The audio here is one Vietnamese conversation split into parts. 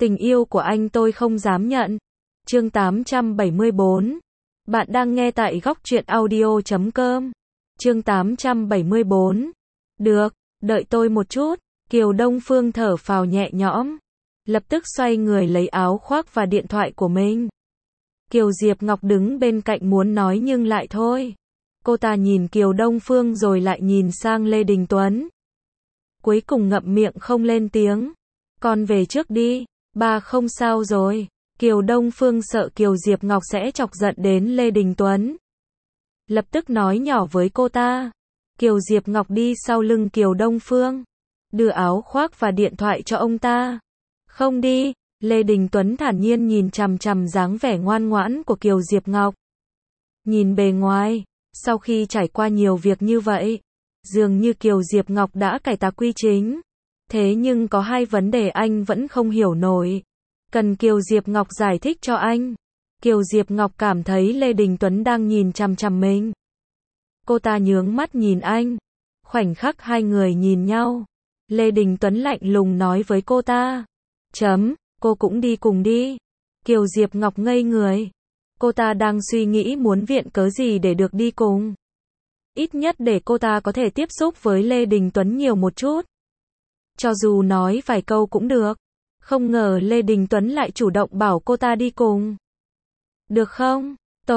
Tình yêu của anh tôi không dám nhận. Chương 874. Bạn đang nghe tại góc truyện audio.com. Chương 874. Được, đợi tôi một chút. Kiều Đông Phương thở phào nhẹ nhõm. Lập tức xoay người lấy áo khoác và điện thoại của mình. Kiều Diệp Ngọc đứng bên cạnh muốn nói nhưng lại thôi. Cô ta nhìn Kiều Đông Phương rồi lại nhìn sang Lê Đình Tuấn. Cuối cùng ngậm miệng không lên tiếng. Con về trước đi, ba không sao rồi. Kiều Đông Phương sợ Kiều Diệp Ngọc sẽ chọc giận đến Lê Đình Tuấn. Lập tức nói nhỏ với cô ta. Kiều Diệp Ngọc đi sau lưng Kiều Đông Phương. Đưa áo khoác và điện thoại cho ông ta. Không đi, Lê Đình Tuấn thản nhiên nhìn chằm chằm dáng vẻ ngoan ngoãn của Kiều Diệp Ngọc. Nhìn bề ngoài, sau khi trải qua nhiều việc như vậy, dường như Kiều Diệp Ngọc đã cải tà quy chính. Thế nhưng có hai vấn đề anh vẫn không hiểu nổi. Cần Kiều Diệp Ngọc giải thích cho anh. Kiều Diệp Ngọc cảm thấy Lê Đình Tuấn đang nhìn chằm chằm mình. Cô ta nhướng mắt nhìn anh. Khoảnh khắc hai người nhìn nhau. Lê Đình Tuấn lạnh lùng nói với cô ta. Cô cũng đi cùng đi. Kiều Diệp Ngọc ngây người. Cô ta đang suy nghĩ muốn viện cớ gì để được đi cùng. Ít nhất để cô ta có thể tiếp xúc với Lê Đình Tuấn nhiều một chút. Cho dù nói vài câu cũng được. Không ngờ Lê Đình Tuấn lại chủ động bảo cô ta đi cùng. Được không?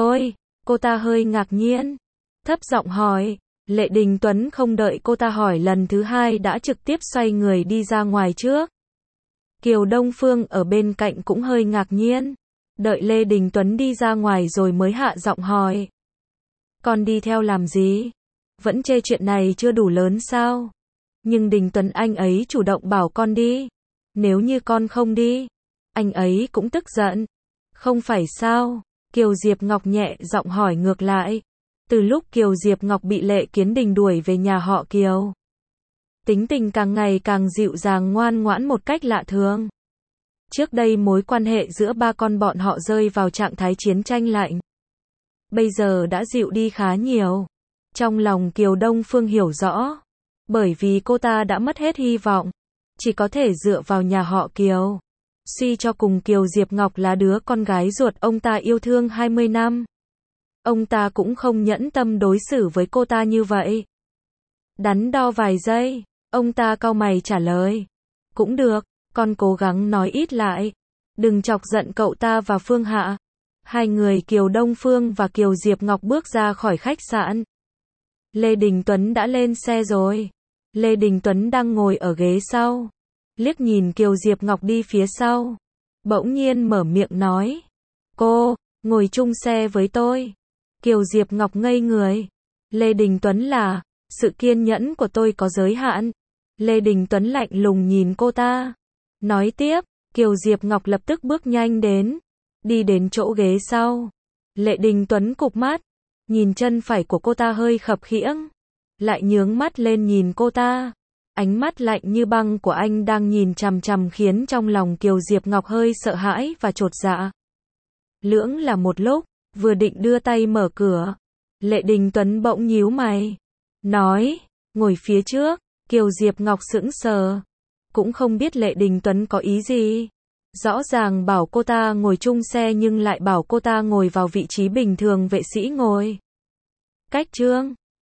Cô ta hơi ngạc nhiên. Thấp giọng hỏi. Lê Đình Tuấn không đợi cô ta hỏi lần thứ hai đã trực tiếp xoay người đi ra ngoài trước. Kiều Đông Phương ở bên cạnh cũng hơi ngạc nhiên. Đợi Lê Đình Tuấn đi ra ngoài rồi mới hạ giọng hỏi. Con đi theo làm gì? Vẫn chê chuyện này chưa đủ lớn sao? Nhưng Đình Tuấn anh ấy chủ động bảo con đi. Nếu như con không đi, anh ấy cũng tức giận. Không phải sao? Kiều Diệp Ngọc nhẹ giọng hỏi ngược lại. Từ lúc Kiều Diệp Ngọc bị Lệ Kiến Đình đuổi về nhà họ Kiều, tính tình càng ngày càng dịu dàng ngoan ngoãn một cách lạ thường. Trước đây mối quan hệ giữa ba con bọn họ rơi vào trạng thái chiến tranh lạnh. Bây giờ đã dịu đi khá nhiều. Trong lòng Kiều Đông Phương hiểu rõ. Bởi vì cô ta đã mất hết hy vọng. Chỉ có thể dựa vào nhà họ Kiều. Suy cho cùng Kiều Diệp Ngọc là đứa con gái ruột ông ta yêu thương 20 năm. Ông ta cũng không nhẫn tâm đối xử với cô ta như vậy. Đắn đo vài giây, ông ta cau mày trả lời. Cũng được, con cố gắng nói ít lại. Đừng chọc giận cậu ta và Phương Hạ. Hai người Kiều Đông Phương và Kiều Diệp Ngọc bước ra khỏi khách sạn. Lê Đình Tuấn đã lên xe rồi. Lê Đình Tuấn đang ngồi ở ghế sau. Liếc nhìn Kiều Diệp Ngọc đi phía sau. Bỗng nhiên mở miệng nói. Cô, ngồi chung xe với tôi. Kiều Diệp Ngọc ngây người. Lê Đình Tuấn là, sự kiên nhẫn của tôi có giới hạn. Lê Đình Tuấn lạnh lùng nhìn cô ta. Nói tiếp, Kiều Diệp Ngọc lập tức bước nhanh đến. Đi đến chỗ ghế sau. Lê Đình Tuấn cụp mắt. Nhìn chân phải của cô ta hơi khập khiễng. Lại nhướng mắt lên nhìn cô ta. Ánh mắt lạnh như băng của anh đang nhìn chằm chằm khiến trong lòng Kiều Diệp Ngọc hơi sợ hãi và chột dạ. Lưỡng là một lúc, vừa định đưa tay mở cửa. Lê Đình Tuấn bỗng nhíu mày. Nói, ngồi phía trước. Kiều Diệp Ngọc sững sờ. Cũng không biết Lê Đình Tuấn có ý gì. Rõ ràng bảo cô ta ngồi chung xe nhưng lại bảo cô ta ngồi vào vị trí bình thường vệ sĩ ngồi. Cách chương